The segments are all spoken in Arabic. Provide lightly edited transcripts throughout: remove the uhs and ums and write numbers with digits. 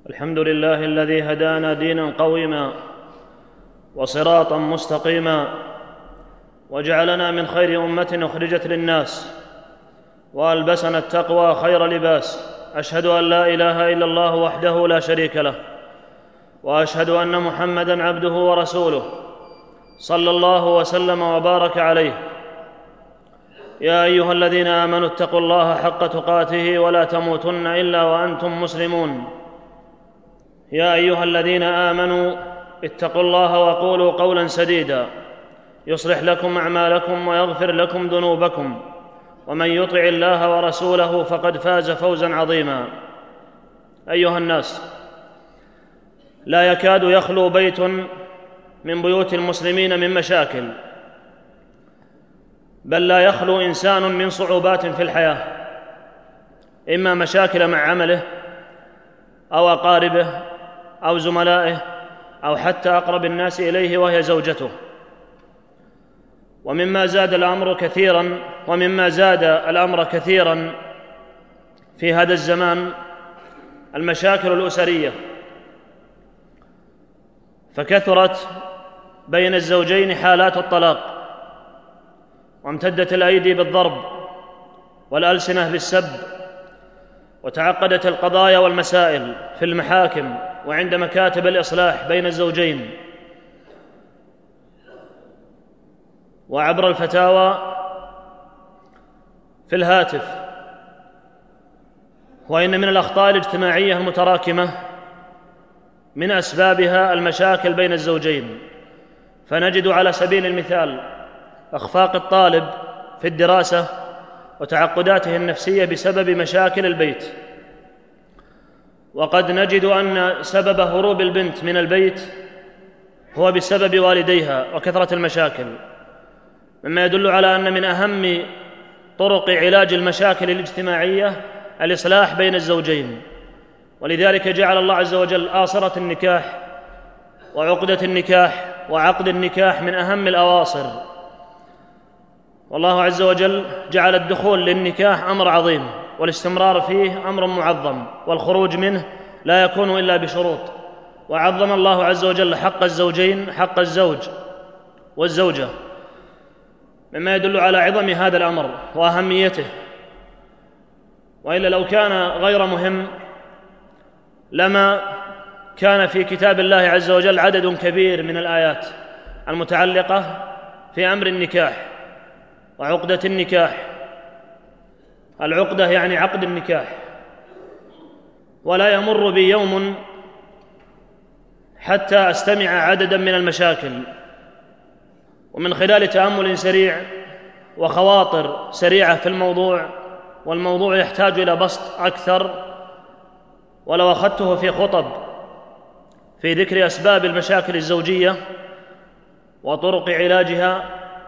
الحمد لله الذي هدانا دينا قويما وصراطا مستقيما وجعلنا من خير أمة أخرجت للناس وألبسنا التقوى خير لباس. أشهد أن لا إله إلا الله وحده لا شريك له، وأشهد أن محمدًا عبده ورسوله صلى الله وسلم وبارك عليه. يا أيها الذين آمنوا اتقوا الله حق تقاته ولا تموتن إلا وأنتم مسلمون. يا أيها الذين آمنوا اتقوا الله وقولوا قولا سديدا يصلح لكم أعمالكم ويغفر لكم ذنوبكم، ومن يطع الله ورسوله فقد فاز فوزا عظيما. أيها الناس، لا يكاد يخلو بيت من بيوت المسلمين من مشاكل، بل لا يخلو إنسان من صعوبات في الحياة، إما مشاكل مع عمله أو أقاربه أو زملائه أو حتى أقرب الناس إليه وهي زوجته. ومما زاد الأمر كثيرا في هذا الزمان المشاكل الأسرية، فكثرت بين الزوجين حالات الطلاق، وامتدت الأيدي بالضرب والألسنة بالسب، وتعقدت القضايا والمسائل في المحاكم وعند مكاتب الإصلاح بين الزوجين وعبر الفتاوى في الهاتف. وإن من الأخطاء الاجتماعية المتراكمة من أسبابها المشاكل بين الزوجين، فنجد على سبيل المثال إخفاق الطالب في الدراسة وتعقداته النفسية بسبب مشاكل البيت، وقد نجد أن سبب هروب البنت من البيت هو بسبب والديها وكثرة المشاكل، مما يدل على أن من أهم طرق علاج المشاكل الاجتماعية الإصلاح بين الزوجين. ولذلك جعل الله عز وجل آصرة النكاح وعقدة النكاح وعقد النكاح من أهم الأواصر، والله عز وجل جعل الدخول للنكاح أمر عظيم، والاستمرار فيه أمر معظم، والخروج منه لا يكون إلا بشروط. وعظم الله عز وجل حق الزوجين، حق الزوج والزوجة، مما يدل على عظم هذا الأمر وأهميته. وإلا لو كان غير مهم لما كان في كتاب الله عز وجل عدد كبير من الآيات المتعلقة في أمر النكاح وعقدة النكاح. العقدة يعني عقد النكاح، ولا يمر بي يوم حتى أستمع عددا من المشاكل. ومن خلال تأمل سريع وخواطر سريعة في الموضوع، والموضوع يحتاج إلى بسط أكثر، ولو أخذته في خطب في ذكر أسباب المشاكل الزوجية وطرق علاجها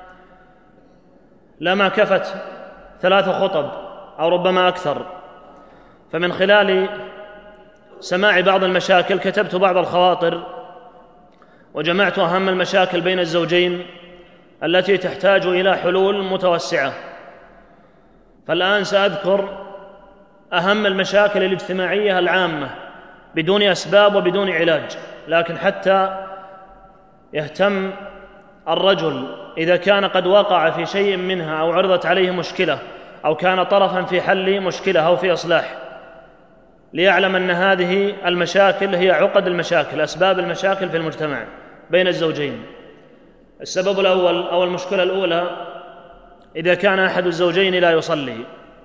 لما كفت 3 خطب أو ربما أكثر. فمن خلال سماع بعض المشاكل كتبت بعض الخواطر وجمعت أهم المشاكل بين الزوجين التي تحتاج إلى حلول متوسعة. فالآن سأذكر أهم المشاكل الاجتماعية العامة بدون أسباب وبدون علاج، لكن حتى يهتم الرجل إذا كان قد وقع في شيء منها أو عرضت عليه مشكلة أو كان طرفاً في حل مشكلة أو في إصلاح، ليعلم أن هذه المشاكل هي عقد المشاكل، أسباب المشاكل في المجتمع بين الزوجين. السبب الأول أو المشكلة الأولى: إذا كان أحد الزوجين لا يصلي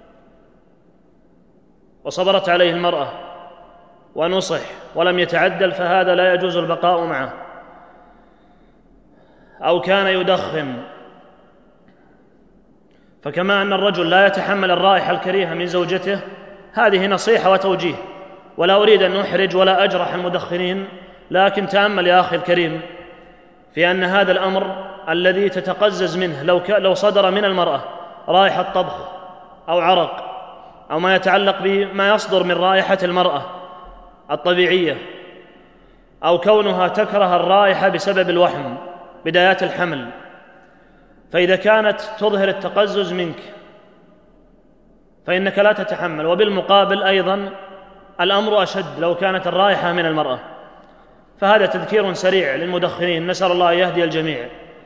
وصبرت عليه المرأة ونصح ولم يتعدل، فهذا لا يجوز البقاء معه. أو كان يدخن، فكما أن الرجل لا يتحمل الرائحة الكريهة من زوجته، هذه نصيحة وتوجيه، ولا أريد أن أحرج ولا أجرح المدخنين، لكن تأمل يا أخي الكريم في أن هذا الأمر الذي تتقزز منه لو صدر من المرأة رائحة طبخ أو عرق أو ما يتعلق بما يصدر من رائحة المرأة الطبيعية، أو كونها تكره الرائحة بسبب الوحم بدايات الحمل، فإذا كانت تظهر التقزز منك فإنك لا تتحمل. وبالمقابل أيضا الأمر أشد لو كانت الرائحة من المرأة. فهذا تذكير سريع للمدخنين، نسأل الله أن يهدي الجميع.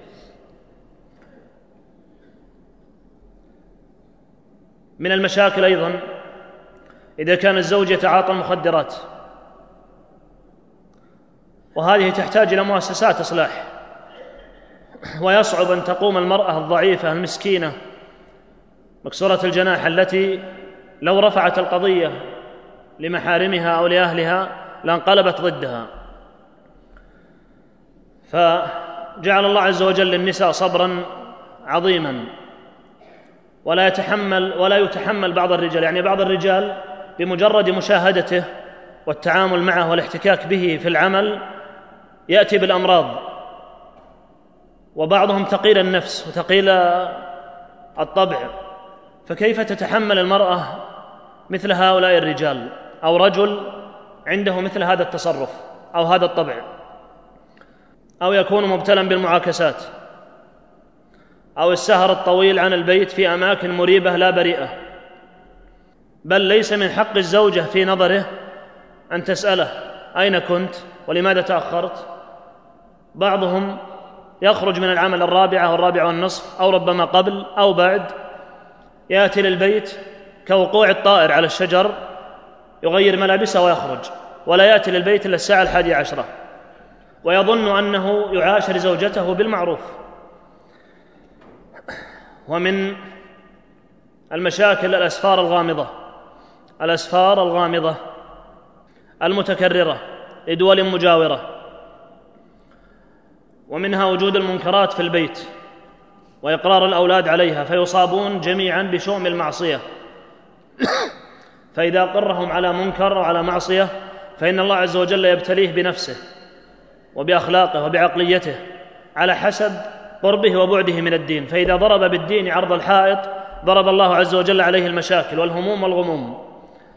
من المشاكل أيضا إذا كان الزوج يتعاطى المخدرات، وهذه تحتاج إلى مؤسسات إصلاح، ويصعب أن تقوم المرأة الضعيفة المسكينة مكسورة الجناح التي لو رفعت القضية لمحارمها أو لأهلها لانقلبت ضدها. فجعل الله عز وجل للنساء صبرا عظيما، ولا يتحمل بعض الرجال، يعني بعض الرجال بمجرد مشاهدته والتعامل معه والاحتكاك به في العمل يأتي بالأمراض، وبعضهم ثقيل النفس وثقيل الطبع، فكيف تتحمل المرأة مثل هؤلاء الرجال أو رجل عنده مثل هذا التصرف أو هذا الطبع، أو يكون مبتلا بالمعاكسات أو السهر الطويل عن البيت في أماكن مريبة لا بريئة. بل ليس من حق الزوجة في نظره أن تسأله أين كنت ولماذا تأخرت. بعضهم يخرج من العمل 4 أو 4:30 أو ربما قبل أو بعد، يأتي للبيت كوقوع الطائر على الشجر، يغير ملابسه ويخرج، ولا يأتي للبيت إلا الساعة 11، ويظن أنه يعاشر زوجته بالمعروف. ومن المشاكل الأسفار الغامضة المتكررة لدول مجاورة، ومنها وجود المنكرات في البيت وإقرار الأولاد عليها، فيصابون جميعا بشؤم المعصية. فإذا أقرهم على منكر أو على معصية فإن الله عز وجل يبتليه بنفسه وبأخلاقه وبعقليته على حسب قربه وبعده من الدين. فإذا ضرب بالدين عرض الحائط ضرب الله عز وجل عليه المشاكل والهموم والغموم.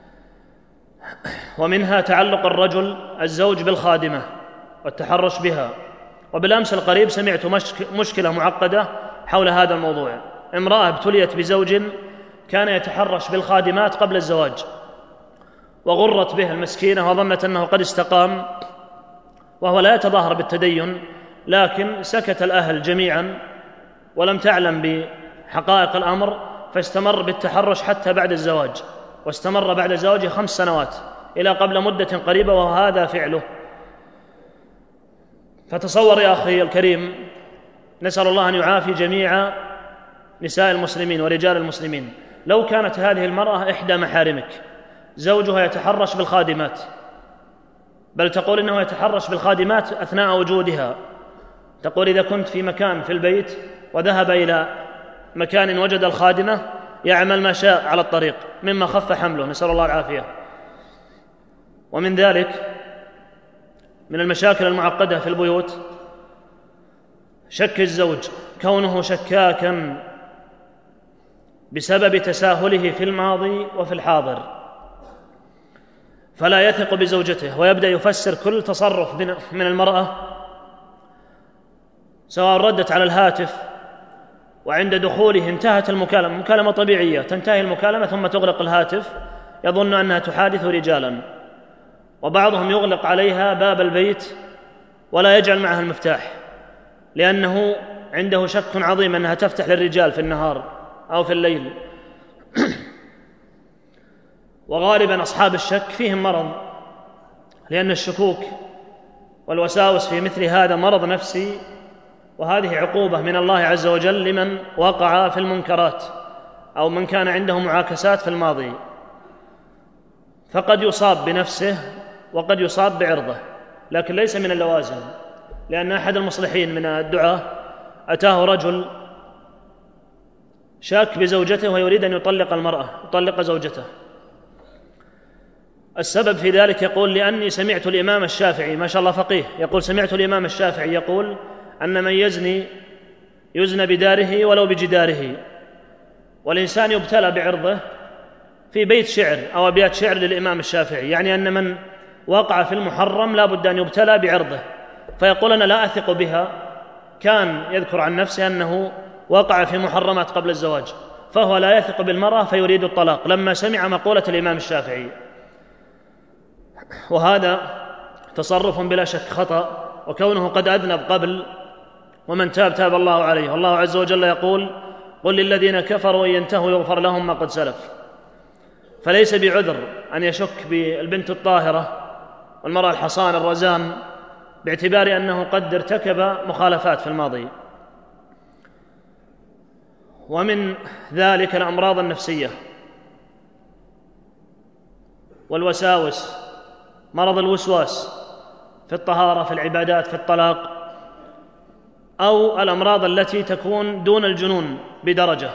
ومنها تعلق الزوج بالخادمة والتحرش بها. وبالأمس القريب سمعت مشكلة معقدة حول هذا الموضوع. امرأة ابتليت بزوج كان يتحرش بالخادمات قبل الزواج، وغرت به المسكينة وظنت أنه قد استقام، وهو لا يتظاهر بالتدين، لكن سكت الأهل جميعا ولم تعلم بحقائق الأمر، فاستمر بالتحرش حتى بعد الزواج، واستمر بعد زواجه 5 سنوات إلى قبل مدة قريبة، وهذا فعله. فتصور يا أخي الكريم، نسأل الله أن يعافي جميع نساء المسلمين ورجال المسلمين، لو كانت هذه المرأة إحدى محارمك، زوجها يتحرش بالخادمات، بل تقول إنه يتحرش بالخادمات أثناء وجودها. تقول إذا كنت في مكان في البيت وذهب إلى مكان وجد الخادمة يعمل ما شاء على الطريق مما خف حمله، نسأل الله العافية. ومن ذلك من المشاكل المعقدة في البيوت شك الزوج، كونه شكاكا بسبب تساهله في الماضي وفي الحاضر، فلا يثق بزوجته ويبدأ يفسر كل تصرف من المرأة، سواء ردت على الهاتف وعند دخوله انتهت المكالمة، مكالمة طبيعية تنتهي المكالمة ثم تغلق الهاتف، يظن أنها تحادث رجالا. وبعضهم يغلق عليها باب البيت ولا يجعل معها المفتاح، لأنه عنده شك عظيم أنها تفتح للرجال في النهار أو في الليل. وغالبا أصحاب الشك فيهم مرض، لأن الشكوك والوساوس في مثل هذا مرض نفسي، وهذه عقوبة من الله عز وجل لمن وقع في المنكرات أو من كان عنده معاكسات في الماضي، فقد يصاب بنفسه وقد يصاب بعرضه، لكن ليس من اللوازم. لأن أحد المصلحين من الدعاة أتاه رجل شاك بزوجته ويريد أن يطلق زوجته. السبب في ذلك يقول لأني سمعت الإمام الشافعي، ما شاء الله فقيه، يقول سمعت الإمام الشافعي يقول أن من يزني بداره ولو بجداره. والإنسان يبتلى بعرضه في بيت شعر أو أبيات شعر للإمام الشافعي، يعني أن من وقع في المحرم لا بد أن يبتلى بعرضه. فيقول أنا لا أثق بها، كان يذكر عن نفسه أنه وقع في محرمات قبل الزواج، فهو لا يثق بالمرأة فيريد الطلاق لما سمع مقولة الإمام الشافعي. وهذا تصرف بلا شك خطأ، وكونه قد أذنب قبل، ومن تاب تاب الله عليه. والله عز وجل يقول: قل للذين كفروا إن ينتهوا يغفر لهم ما قد سلف. فليس بعذر أن يشك بالبنت الطاهرة والمرأة الحصان الرزان باعتبار أنه قد ارتكب مخالفات في الماضي. ومن ذلك الأمراض النفسية والوساوس، مرض الوسواس في الطهارة، في العبادات، في الطلاق، أو الأمراض التي تكون دون الجنون بدرجة.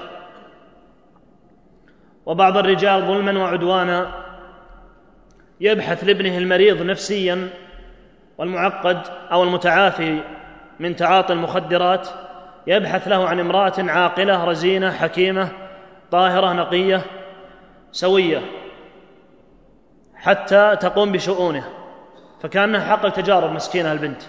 وبعض الرجال ظلما وعدوانا يبحث لابنه المريض نفسيا والمعقد أو المتعافي من تعاطي المخدرات، يبحث له عن امرأة عاقلة رزينة حكيمة طاهرة نقية سوية حتى تقوم بشؤونه، فكأنها حق التجارب مسكينة البنت.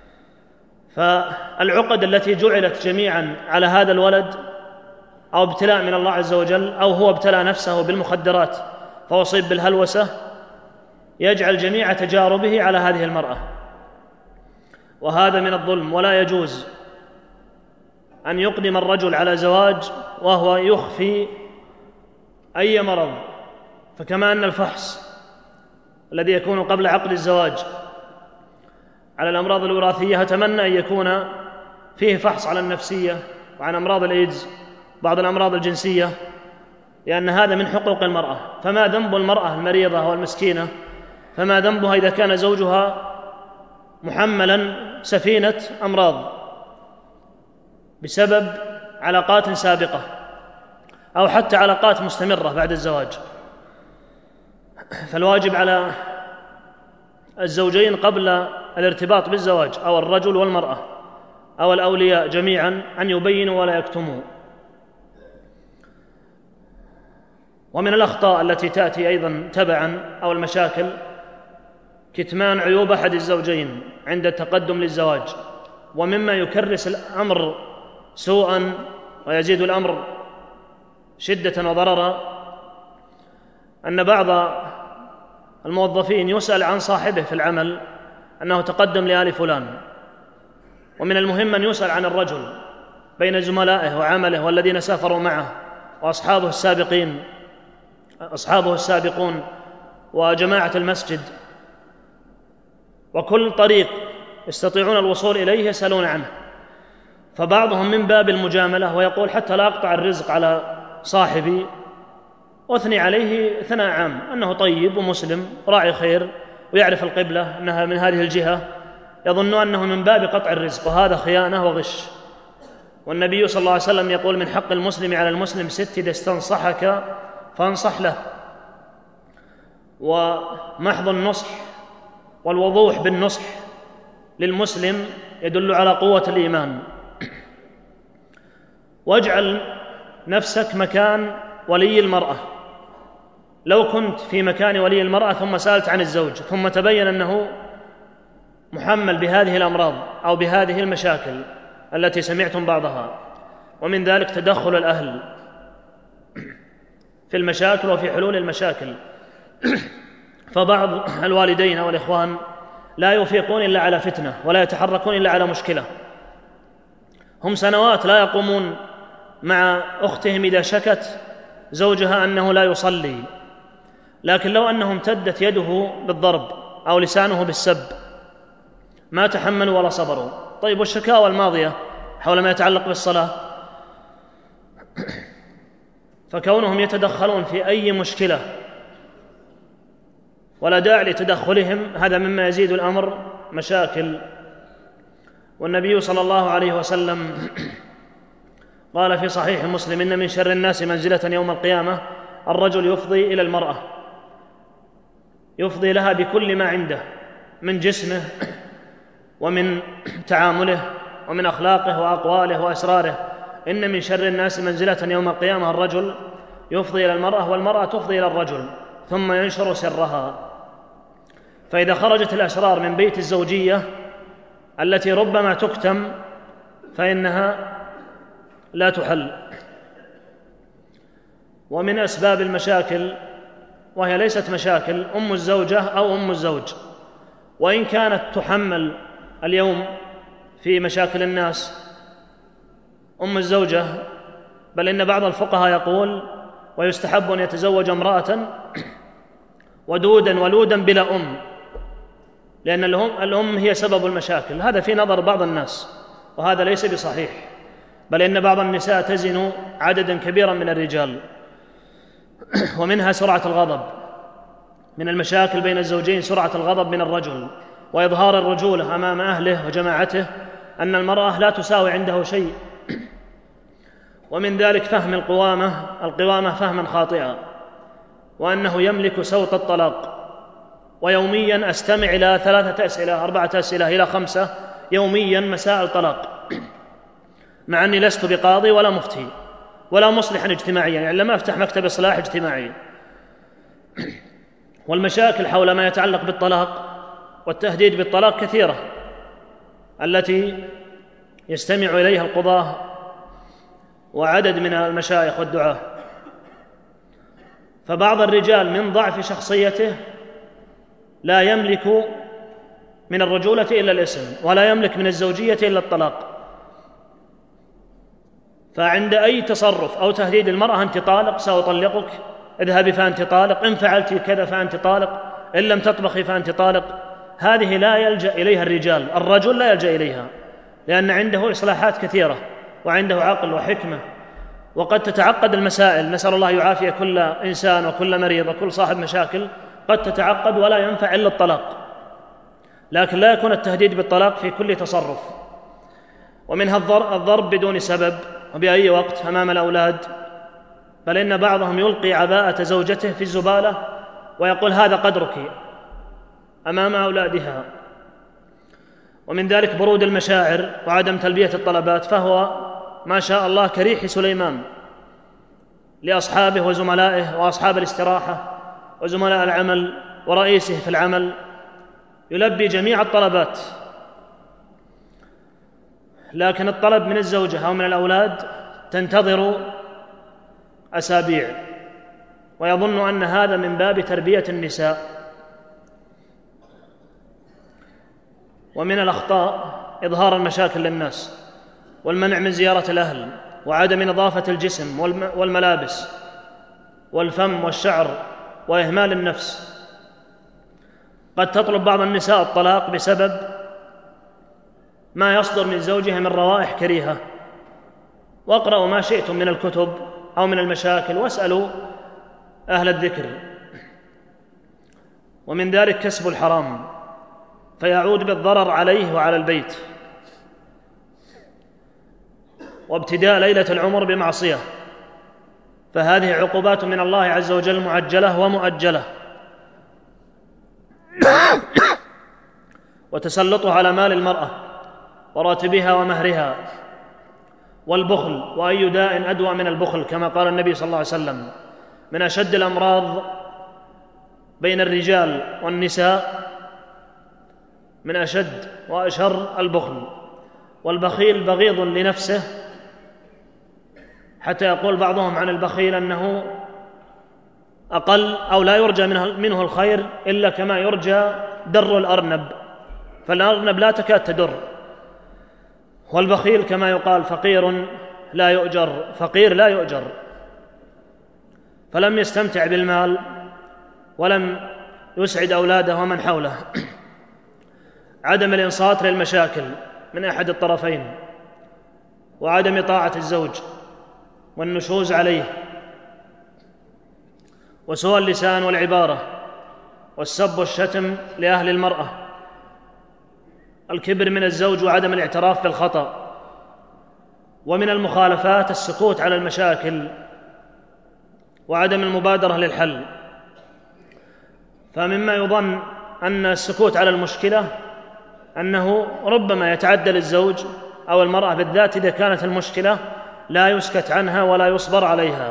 فالعقد التي جعلت جميعا على هذا الولد أو ابتلاء من الله عز وجل، أو هو ابتلى نفسه بالمخدرات فأصيب بالهلوسة، يجعل جميع تجاربه على هذه المرأة، وهذا من الظلم. ولا يجوز أن يقدم الرجل على زواج وهو يخفي أي مرض. فكما أن الفحص الذي يكون قبل عقد الزواج على الأمراض الوراثية، أتمنى أن يكون فيه فحص على النفسية وعن أمراض الإيدز، بعض الأمراض الجنسية، لأن هذا من حقوق المرأة. فما ذنب المرأة المريضة والمسكينة، فما ذنبها إذا كان زوجها محملا سفينة أمراض بسبب علاقات سابقة أو حتى علاقات مستمرة بعد الزواج. فالواجب على الزوجين قبل الارتباط بالزواج، أو الرجل والمرأة أو الأولياء جميعا، أن يبينوا ولا يكتموا. ومن الأخطاء التي تأتي أيضا تبعا أو المشاكل كتمان عيوب أحد الزوجين عند التقدم للزواج. ومما يكرس الأمر سوءا ويزيد الأمر شدة وضررا أن بعض الموظفين يسأل عن صاحبه في العمل أنه تقدم لآل فلان، ومن المهم أن يسأل عن الرجل بين زملائه وعمله والذين سافروا معه وأصحابه السابقون وجماعة المسجد، وكل طريق يستطيعون الوصول إليه يسألون عنه. فبعضهم من باب المجاملة ويقول حتى لا أقطع الرزق على صاحبي، أثني عليه ثناء عام أنه طيب ومسلم راعي خير ويعرف القبلة أنها من هذه الجهة، يظن أنه من باب قطع الرزق، وهذا خيانة وغش. والنبي صلى الله عليه وسلم يقول: من حق المسلم على المسلم 6 إذا استنصحك فانصح له. ومحض النصح والوضوح بالنصح للمسلم يدل على قوة الإيمان. واجعل نفسك مكان ولي المرأة. لو كنت في مكان ولي المرأة ثم سألت عن الزوج ثم تبين أنه محمل بهذه الأمراض أو بهذه المشاكل التي سمعتم بعضها، ومن ذلك تدخل الأهل في المشاكل وفي حلول المشاكل. فبعض الوالدين والإخوان لا يفيقون إلا على فتنة ولا يتحركون إلا على مشكلة. هم سنوات لا يقومون مع أختهم إذا شكت زوجها أنه لا يصلي، لكن لو أنه امتدت يده بالضرب أو لسانه بالسب ما تحملوا ولا صبروا. طيب، والشكاوى الماضية حول ما يتعلق بالصلاة؟ فكونهم يتدخلون في أي مشكلة ولا داعي لتدخلهم، هذا مما يزيد الأمر مشاكل. والنبي صلى الله عليه وسلم قال في صحيح مسلم: إن من شر الناس منزلة يوم القيامة الرجل يفضي إلى المرأة، يفضي لها بكل ما عنده من جسمه ومن تعامله ومن أخلاقه وأقواله وأسراره. إن من شر الناس منزلة يوم القيامة الرجل يفضي إلى المرأة والمرأة تفضي إلى الرجل ثم ينشر سرها. فإذا خرجت الأسرار من بيت الزوجية التي ربما تكتم فإنها لا تحل. ومن أسباب المشاكل وهي ليست مشاكل، أم الزوجة أو أم الزوج، وإن كانت تحمل اليوم في مشاكل الناس أم الزوجة، بل إن بعض الفقهاء يقول ويستحب أن يتزوج امرأة ودودا ولودا بلا أم، لأن الأم هي سبب المشاكل. هذا في نظر بعض الناس، وهذا ليس بصحيح، بل إن بعض النساء تزن عددا كبيرا من الرجال. ومنها سرعة الغضب، من المشاكل بين الزوجين سرعة الغضب من الرجل، وإظهار الرجولة أمام أهله وجماعته أن المرأة لا تساوي عنده شيء. ومن ذلك فهم القوامة فهما خاطئا، وأنه يملك سوط الطلاق. ويوميا أستمع إلى 3 أسئلة 4 أسئلة إلى 5 يوميا مسائل طلاق، مع أني لست بقاضي ولا مفتي ولا مصلحا اجتماعيا، يعني لما أفتح مكتب إصلاح اجتماعي. والمشاكل حول ما يتعلق بالطلاق والتهديد بالطلاق كثيرة، التي يستمع إليها القضاة وعدد من المشايخ والدعاة. فبعض الرجال من ضعف شخصيته لا يملك من الرجولة إلا الاسم، ولا يملك من الزوجية إلا الطلاق، فعند أي تصرف أو تهديد المرأة أنت طالق، سأطلقك، اذهبي فأنت طالق، إن فعلت كذا فأنت طالق، إن لم تطبخي فأنت طالق. هذه لا يلجأ إليها الرجال، الرجل لا يلجأ إليها، لأن عنده إصلاحات كثيرة وعنده عقل وحكمة، وقد تتعقد المسائل. نسأل الله يعافي كل إنسان وكل مريض وكل صاحب مشاكل، قد تتعقد ولا ينفع إلا الطلاق، لكن لا يكون التهديد بالطلاق في كل تصرف. ومنها الضرب بدون سبب وبأي وقت أمام الأولاد، بل إن بعضهم يلقي عباءة زوجته في الزبالة ويقول هذا قدرك أمام أولادها. ومن ذلك برود المشاعر وعدم تلبية الطلبات، فهو ما شاء الله كريح سليمان لأصحابه وزملائه وأصحاب الاستراحة وزملاء العمل ورئيسه في العمل، يلبي جميع الطلبات، لكن الطلب من الزوجة أو من الأولاد تنتظر أسابيع، ويظن أن هذا من باب تربية النساء. ومن الأخطاء إظهار المشاكل للناس، والمنع من زيارة الأهل، وعدم نظافة الجسم والملابس والفم والشعر، وإهمال النفس. قد تطلب بعض النساء الطلاق بسبب ما يصدر من زوجها من روائح كريهة. واقرأوا ما شئتم من الكتب أو من المشاكل واسألوا أهل الذكر. ومن ذلك كسب الحرام، فيعود بالضرر عليه وعلى البيت، وابتداء ليلة العمر بمعصية، فهذه عقوبات من الله عز وجل معجلة ومؤجلة. وتسلطه على مال المرأة وراتبها ومهرها، والبخل، وأي داء أدوى من البخل، كما قال النبي صلى الله عليه وسلم: من أشد الأمراض بين الرجال والنساء من أشد وأشر البخل. والبخيل بغيض لنفسه، حتى يقول بعضهم عن البخيل أنه أقل أو لا يرجى منه الخير إلا كما يرجى در الأرنب، فالأرنب لا تكاد تدر. والبخيل كما يقال فقير لا يؤجر، فقير لا يؤجر، فلم يستمتع بالمال ولم يسعد أولاده ومن حوله. عدم الإنصات للمشاكل من أحد الطرفين، وعدم طاعة الزوج والنشوز عليه، وسوء اللسان والعبارة، والسب والشتم لأهل المرأة، الكبر من الزوج وعدم الاعتراف بالخطأ. ومن المخالفات السكوت على المشاكل وعدم المبادرة للحل، فمما يظن أن السكوت على المشكلة أنه ربما يتعدل الزوج أو المرأة، بالذات إذا كانت المشكلة لا يسكت عنها ولا يصبر عليها.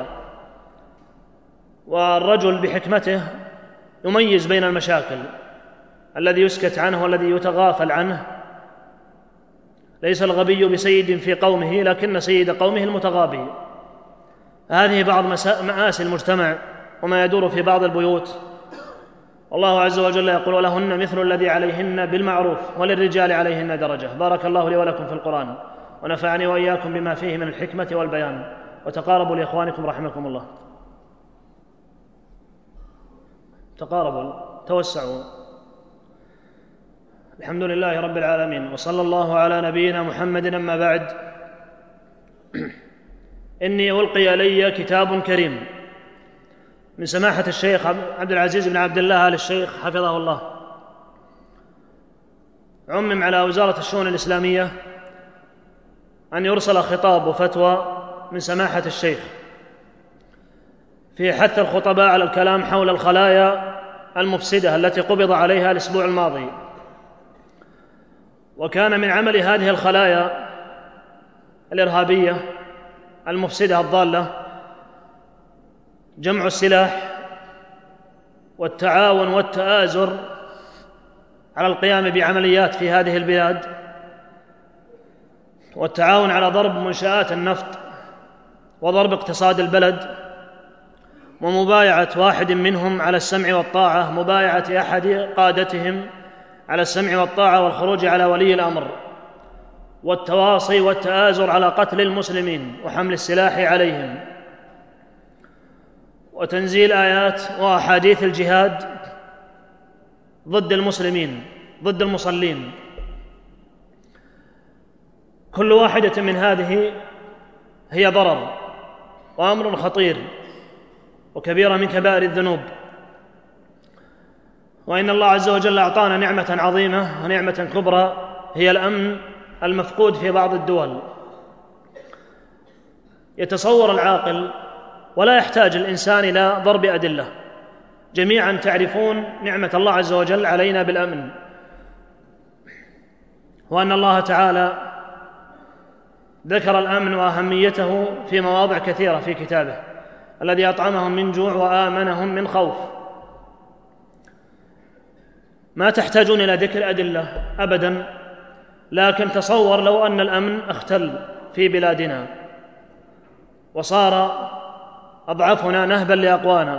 والرجل بحكمته يميز بين المشاكل، الذي يسكت عنه والذي يتغافل عنه. ليس الغبي بسيد في قومه، لكن سيد قومه المتغابي. هذه بعض مآسي المجتمع وما يدور في بعض البيوت. والله عز وجل يقول: ولهن مثل الذي عليهن بالمعروف وللرجال عليهن درجة. بارك الله لي ولكم في القرآن، ونفعني وإياكم بما فيه من الحكمة والبيان. وتقاربوا لإخوانكم رحمكم الله. تقاربوا، توسعوا. الحمد لله رب العالمين، وصلى الله على نبينا محمد. أما بعد، إني ألقي إلي كتاب كريم من سماحة الشيخ عبد العزيز بن عبد الله آل الشيخ حفظه الله، عمم على وزارة الشؤون الإسلامية أن يرسل خطاب وفتوى من سماحة الشيخ في حث الخطباء على الكلام حول الخلايا المفسدة التي قبض عليها الأسبوع الماضي. وكان من عمل هذه الخلايا الإرهابية المفسدة الضالة جمع السلاح والتعاون والتآزر على القيام بعمليات في هذه البلاد، والتعاون على ضرب منشآت النفط وضرب اقتصاد البلد، ومبايعة واحد منهم على السمع والطاعة، مبايعة أحد قادتهم على السمع والطاعة والخروج على ولي الأمر، والتواصي والتآزر على قتل المسلمين وحمل السلاح عليهم، وتنزيل آيات وأحاديث الجهاد ضد المسلمين، ضد المصلين. كل واحدة من هذه هي ضرر وأمر خطير وكبيرة من كبائر الذنوب. وإن الله عز وجل أعطانا نعمة عظيمة ونعمة كبرى هي الأمن المفقود في بعض الدول. يتصور العاقل، ولا يحتاج الإنسان إلى ضرب أدلة، جميعا تعرفون نعمة الله عز وجل علينا بالأمن، وأن الله تعالى ذكر الأمن وأهميته في مواضع كثيرة في كتابه: الذي أطعمهم من جوع وآمنهم من خوف. ما تحتاجون إلى ذكر أدلة أبدا، لكن تصور لو أن الأمن اختل في بلادنا وصار أضعفنا نهبا لأقوانا،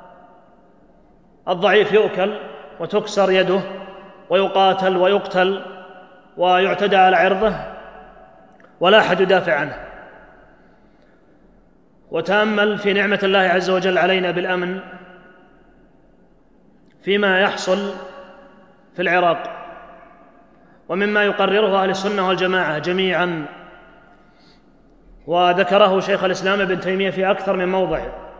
الضعيف يؤكل وتكسر يده ويقاتل ويقتل ويعتدى على عرضه ولا أحد يدافع عنه. وتأمل في نعمة الله عز وجل علينا بالأمن فيما يحصل في العراق، ومما يقرره أهل السنة والجماعة جميعا، وذكره شيخ الإسلام ابن تيمية في أكثر من موضع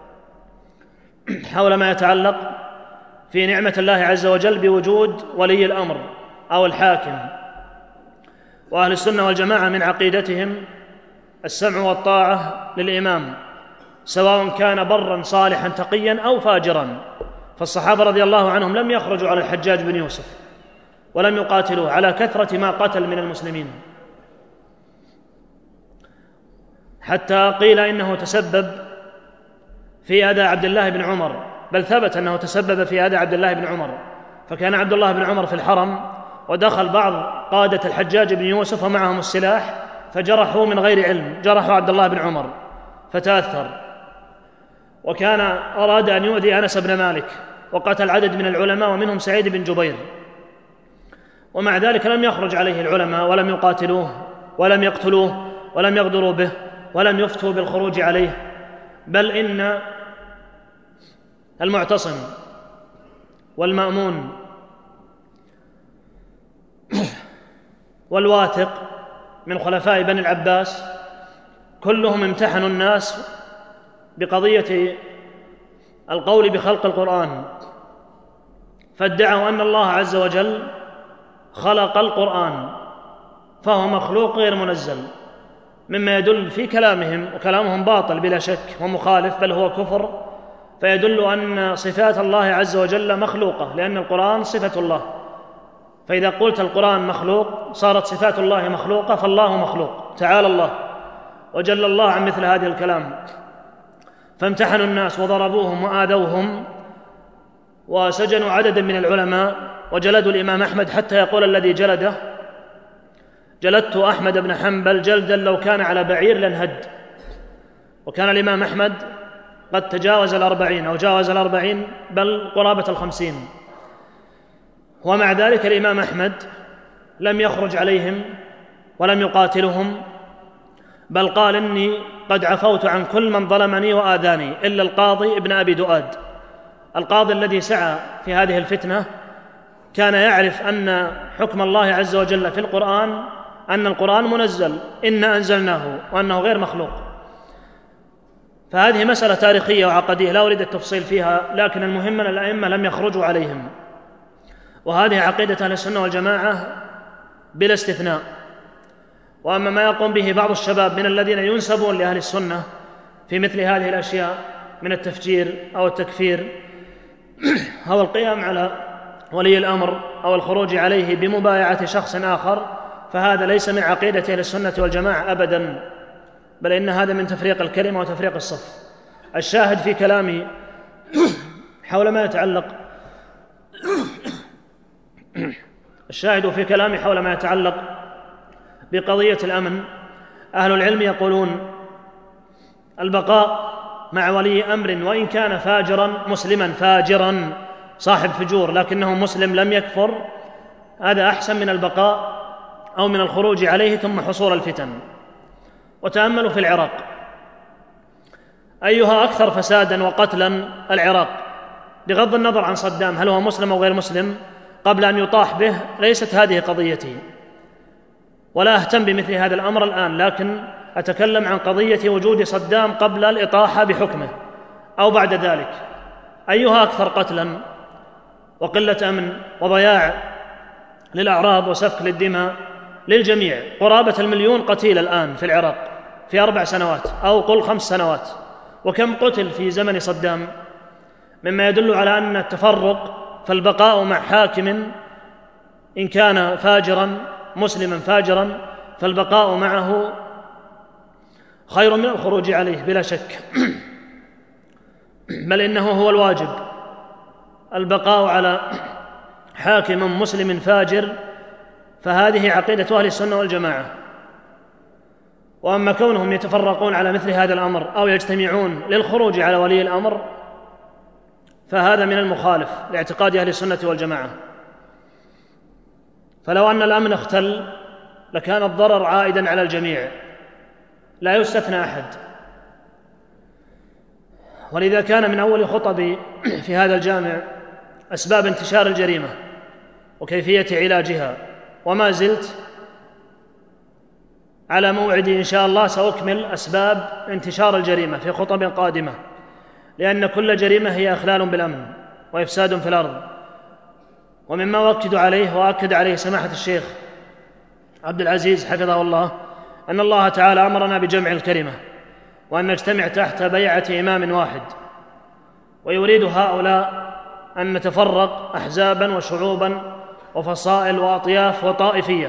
حول ما يتعلق في نعمة الله عز وجل بوجود ولي الأمر أو الحاكم. وأهل السنة والجماعة من عقيدتهم السمع والطاعة للإمام، سواء كان برا صالحا تقيا أو فاجرا. فالصحابة رضي الله عنهم لم يخرجوا على الحجاج بن يوسف ولم يقاتلوه على كثرة ما قتل من المسلمين، حتى قيل إنه تسبب في أذى عبد الله بن عمر، بل ثبت أنه تسبب في أذى عبد الله بن عمر. فكان عبد الله بن عمر في الحرم، ودخل بعض قادة الحجاج بن يوسف ومعهم السلاح فجرحوا من غير علم، جرحوا عبد الله بن عمر فتأثر. وكان أراد أن يؤذي أنس بن مالك وقتل عدد من العلماء ومنهم سعيد بن جبير، ومع ذلك لم يخرج عليه العلماء ولم يقاتلوه ولم يقتلوه ولم يغدروا به ولم يفتوا بالخروج عليه، بل إن المعتصم والمأمون والواثق من خلفاء بني العباس كلهم امتحنوا الناس بقضية القول بخلق القرآن، فادعوا أن الله عز وجل خلق القرآن فهو مخلوق غير منزل، مما يدل في كلامهم، وكلامهم باطل بلا شك ومخالف بل هو كفر، فيدل أن صفات الله عز وجل مخلوقة، لأن القرآن صفة الله. فإذا قلت القرآن مخلوق صارت صفات الله مخلوقة، فالله مخلوق، تعالى الله وجل الله عن مثل هذه الكلام. فامتحنوا الناس وضربوهم وآذوهم وسجنوا عددا من العلماء وجلدوا الإمام أحمد، حتى يقول الذي جلده: جلدت أحمد بن حنبل جلدا لو كان على بعير لانهد. وكان الإمام أحمد قد تجاوز 40 أو جاوز 40 بل قرابة 50. ومع ذلك الإمام أحمد لم يخرج عليهم ولم يقاتلهم، بل قال: إني قد عفوت عن كل من ظلمني وآذاني إلا القاضي ابن أبي دؤاد. القاضي الذي سعى في هذه الفتنة كان يعرف أن حكم الله عز وجل في القرآن أن القرآن منزل، إنا أنزلناه، وأنه غير مخلوق. فهذه مسألة تاريخية وعقدية لا أريد التفصيل فيها، لكن المهم أن الأئمة لم يخرجوا عليهم، وهذه عقيدة أهل السنة والجماعة بلا استثناء. وأما ما يقوم به بعض الشباب من الذين ينسبون لأهل السنة في مثل هذه الأشياء من التفجير أو التكفير أو القيام على ولي الأمر أو الخروج عليه بمبايعة شخص آخر، فهذا ليس من عقيدة أهل السنة والجماعة أبدا، بل إن هذا من تفريق الكلمة وتفريق الصف. الشاهد في كلامي حول ما يتعلق بقضية الأمن، أهل العلم يقولون: البقاء مع ولي أمر وإن كان فاجرا مسلما، فاجرا صاحب فجور لكنه مسلم لم يكفر، هذا أحسن من البقاء أو من الخروج عليه ثم حصول الفتن. وتأملوا في العراق، أيها أكثر فسادا وقتلا؟ العراق، بغض النظر عن صدام هل هو مسلم أو غير مسلم، قبل أن يطاح به ليست هذه قضيتي، ولا أهتم بمثل هذا الأمر الآن، لكن أتكلم عن قضية وجود صدام قبل الإطاحة بحكمه أو بعد ذلك. أيها أكثر قتلا وقلة أمن وضياع للأعراض وسفك للدماء للجميع؟ قرابة 1,000,000 قتيل الآن في العراق في 4 سنوات أو قل 5 سنوات. وكم قتل في زمن صدام؟ مما يدل على أن التفرق فالبقاء مع حاكم إن كان فاجرا مسلما فاجرا فالبقاء معه خير من الخروج عليه بلا شك، بل إنه هو الواجب البقاء على حاكم مسلم فاجر، فهذه عقيدة أهل السنة والجماعة. وأما كونهم يتفرقون على مثل هذا الأمر أو يجتمعون للخروج على ولي الأمر فهذا من المخالف لاعتقاد أهل السنة والجماعة. فلو أن الأمن اختل لكان الضرر عائدا على الجميع لا يستثنى أحد. ولذا كان من أول خطبي في هذا الجامع أسباب انتشار الجريمة وكيفية علاجها، وما زلت على موعدي إن شاء الله سأكمل أسباب انتشار الجريمة في خطب قادمة، لأن كل جريمة هي إخلال بالأمن وإفساد في الأرض. ومما أؤكد عليه وأكد عليه سماحة الشيخ عبد العزيز حفظه الله أن الله تعالى أمرنا بجمع الكلمة وأن نجتمع تحت بيعة إمام واحد، ويريد هؤلاء أن نتفرق أحزابا وشعوبا وفصائل وأطياف وطائفية،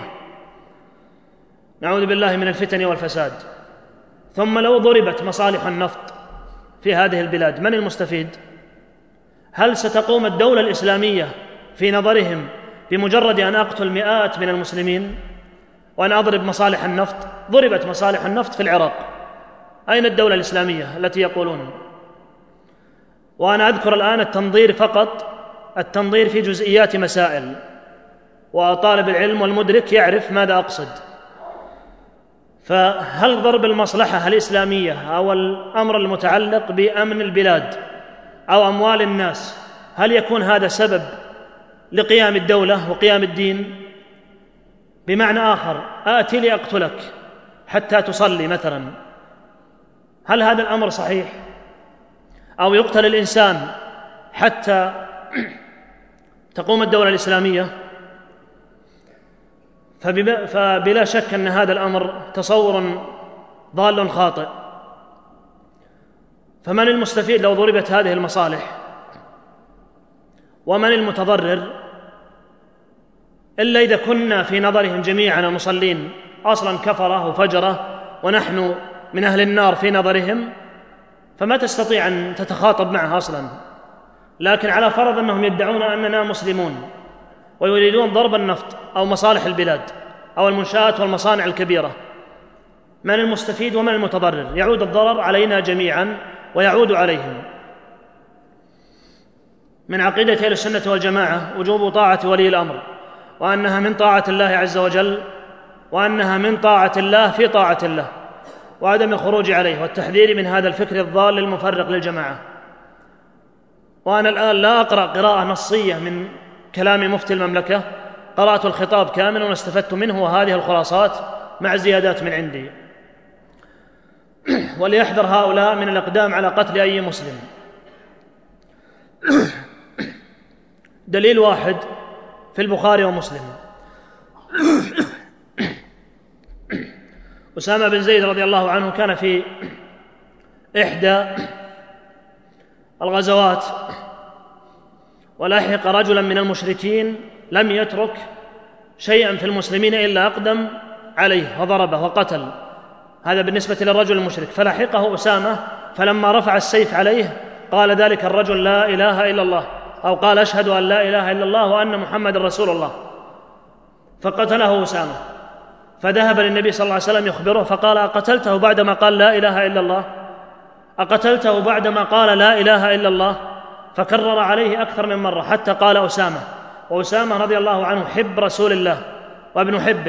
نعوذ بالله من الفتن والفساد. ثم لو ضربت مصالح النفط في هذه البلاد من المستفيد؟ هل ستقوم الدولة الإسلامية في نظرهم بمجرد أن أقتل مئات من المسلمين وأن أضرب مصالح النفط؟ ضربت مصالح النفط في العراق، أين الدولة الإسلامية التي يقولون؟ وأنا أذكر الآن التنظير فقط، التنظير في جزئيات مسائل، وطالب العلم والمدرك يعرف ماذا أقصد. فهل ضرب المصلحة الإسلامية أو الأمر المتعلق بأمن البلاد أو أموال الناس هل يكون هذا سبب لقيام الدولة وقيام الدين؟ بمعنى آخر، آتي لأقتلك حتى تصلي مثلا، هل هذا الأمر صحيح؟ أو يقتل الإنسان حتى تقوم الدولة الإسلامية؟ فبلا شك أن هذا الأمر تصور ضال خاطئ. فمن المستفيد لو ضربت هذه المصالح؟ ومن المتضرر؟ إلا إذا كنا في نظرهم جميعا المصلين أصلا كفرة وفجرة ونحن من أهل النار في نظرهم، فما تستطيع أن تتخاطب معه أصلا. لكن على فرض أنهم يدعون أننا مسلمون ويريدون ضرب النفط أو مصالح البلاد أو المنشآت والمصانع الكبيرة، من المستفيد ومن المتضرر؟ يعود الضرر علينا جميعا، ويعود عليهم. من عقيدة أهل السنة والجماعة وجوب طاعة ولي الأمر، وأنها من طاعة الله عز وجل، وأنها من طاعة الله في طاعة الله، وعدم الخروج عليه، والتحذير من هذا الفكر الضال المفرق للجماعة. وأنا الآن لا أقرأ قراءة نصية من كلام مفتي المملكة، قرأت الخطاب كاملا واستفدت منه، وهذه الخلاصات مع زيادات من عندي. وليحذر هؤلاء من الإقدام على قتل أي مسلم. دليل واحد في البخاري ومسلم: أسامة بن زيد رضي الله عنه كان في إحدى الغزوات، ولحق رجلا من المشركين لم يترك شيئا في المسلمين إلا أقدم عليه وضربه وقتل. هذا بالنسبة للرجل المشرك. فلحقه أسامة، فلما رفع السيف عليه قال ذلك الرجل: لا إله إلا الله، أو قال: أشهد أن لا إله إلا الله وأن محمد رسول الله، فقتله أسامة. فذهب للنبي صلى الله عليه وسلم يخبره، فقال: أقتلته بعدما قال لا إله إلا الله؟ أقتلته بعدما قال لا إله إلا الله؟ فكرر عليه أكثر من مرة حتى قال أسامة. وأسامة رضي الله عنه حب رسول الله وابن حبه،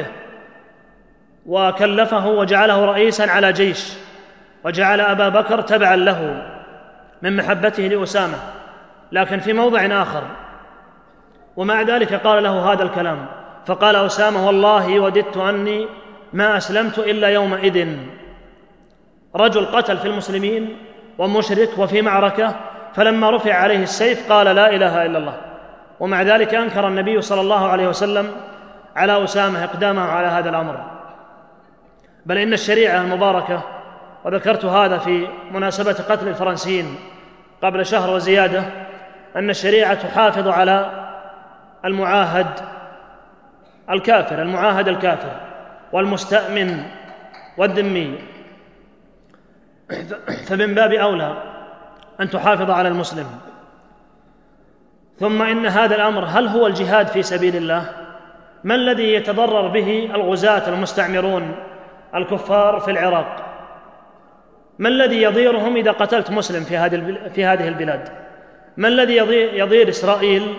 وكلفه وجعله رئيسا على جيش، وجعل أبا بكر تبعا له من محبته لأسامة، لكن في موضع آخر. ومع ذلك قال له هذا الكلام، فقال أسامة: والله وددت أني ما أسلمت إلا يومئذ. رجل قتل في المسلمين ومشرك وفي معركة، فلما رفع عليه السيف قال لا إله إلا الله، ومع ذلك أنكر النبي صلى الله عليه وسلم على أسامة إقدامه على هذا الأمر. بل إن الشريعة المباركة، وذكرت هذا في مناسبة قتل الفرنسيين قبل شهر وزيادة، أن الشريعة تحافظ على المعاهد الكافر والمستأمن والذمي، فمن باب أولى أن تحافظ على المسلم. ثم إن هذا الأمر هل هو الجهاد في سبيل الله؟ ما الذي يتضرر به الغزاة المستعمرون الكفار في العراق؟ ما الذي يضيرهم إذا قتلت مسلم في هذه البلاد؟ ما الذي يضير إسرائيل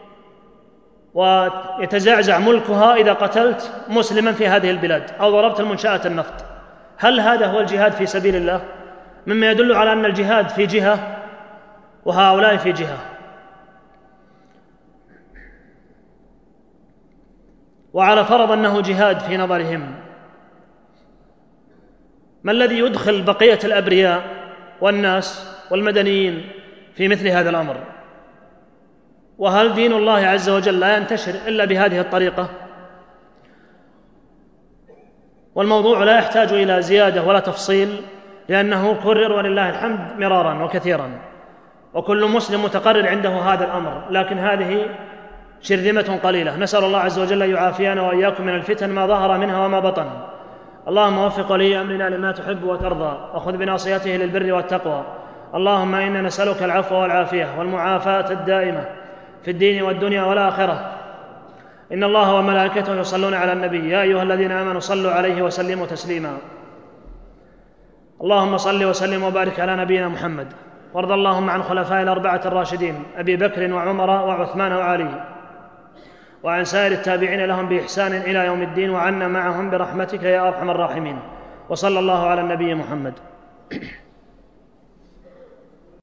ويتزعزع ملكها إذا قتلت مسلما في هذه البلاد أو ضربت المنشآت النفط؟ هل هذا هو الجهاد في سبيل الله؟ مما يدل على أن الجهاد في جهة وهؤلاء في جهة. وعلى فرض أنه جهاد في نظرهم، ما الذي يدخل بقية الأبرياء والناس والمدنيين في مثل هذا الأمر؟ وهل دين الله عز وجل لا ينتشر إلا بهذه الطريقة؟ والموضوع لا يحتاج إلى زيادة ولا تفصيل، لأنه كرر ولله الحمد مرارا وكثيرا، وكل مسلم متقرر عنده هذا الأمر، لكن هذه شرذمة قليلة. نسأل الله عز وجل أن يعافينا وإياكم من الفتن ما ظهر منها وما بطن. اللهم وفق ولي أمرنا لما تحب وترضى، وخذ بناصيته للبر والتقوى. اللهم إنا نسألك العفو والعافية والمعافاة الدائمة في الدين والدنيا والآخرة. إن الله وملائكته يصلون على النبي، يا أيها الذين آمنوا صلوا عليه وسلموا تسليما. اللهم صل وسلم وبارك على نبينا محمد، وارض اللهم عن خلفاء الأربعة الراشدين أبي بكر وعمر وعثمان وعلي، وعن سائر التابعين لهم بإحسان إلى يوم الدين، وعنا معهم برحمتك يا أرحم الراحمين. وصلى الله على النبي محمد.